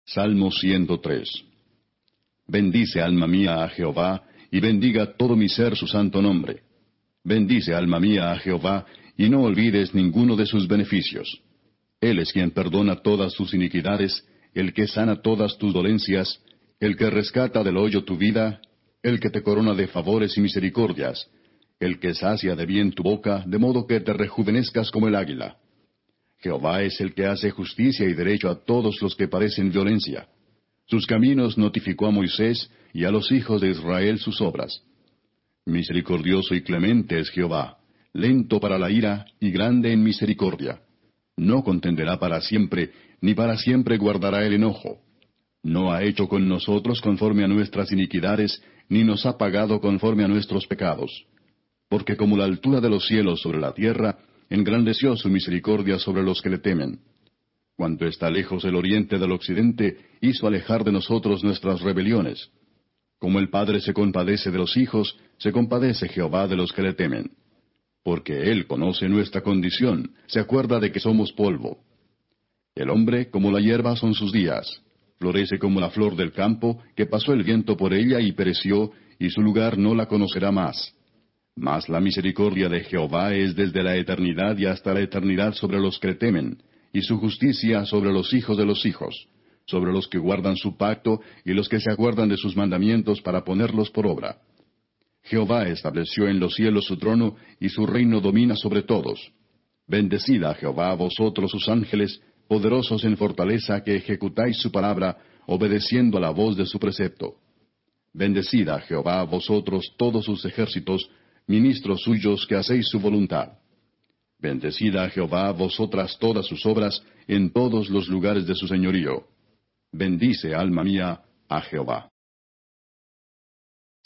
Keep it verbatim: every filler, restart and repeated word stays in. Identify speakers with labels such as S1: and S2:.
S1: Salmo ciento tres. Bendice, alma mía, a Jehová, y bendiga todo mi ser su santo nombre. Bendice, alma mía, a Jehová, y no olvides ninguno de sus beneficios. Él es quien perdona todas tus iniquidades, el que sana todas tus dolencias, el que rescata del hoyo tu vida, el que te corona de favores y misericordias, el que sacia de bien tu boca, de modo que te rejuvenezcas como el águila. Jehová es el que hace justicia y derecho a todos los que padecen violencia. Sus caminos notificó a Moisés, y a los hijos de Israel sus obras. Misericordioso y clemente es Jehová, lento para la ira y grande en misericordia. No contenderá para siempre, ni para siempre guardará el enojo. No ha hecho con nosotros conforme a nuestras iniquidades, ni nos ha pagado conforme a nuestros pecados. Porque como la altura de los cielos sobre la tierra, engrandeció su misericordia sobre los que le temen. Cuanto está lejos el oriente del occidente, hizo alejar de nosotros nuestras rebeliones. Como el Padre se compadece de los hijos, se compadece Jehová de los que le temen. Porque Él conoce nuestra condición, se acuerda de que somos polvo. El hombre, como la hierba, son sus días. Florece como la flor del campo, que pasó el viento por ella y pereció, y su lugar no la conocerá más. Mas la misericordia de Jehová es desde la eternidad y hasta la eternidad sobre los que le temen, y su justicia sobre los hijos de los hijos, sobre los que guardan su pacto y los que se acuerdan de sus mandamientos para ponerlos por obra. Jehová estableció en los cielos su trono, y su reino domina sobre todos. Bendecid a Jehová vosotros sus ángeles, poderosos en fortaleza, que ejecutáis su palabra, obedeciendo a la voz de su precepto. Bendecid a Jehová vosotros todos sus ejércitos, ministros suyos que hacéis su voluntad. Bendecid a Jehová vosotras todas sus obras, en todos los lugares de su señorío. Bendice, alma mía, a Jehová.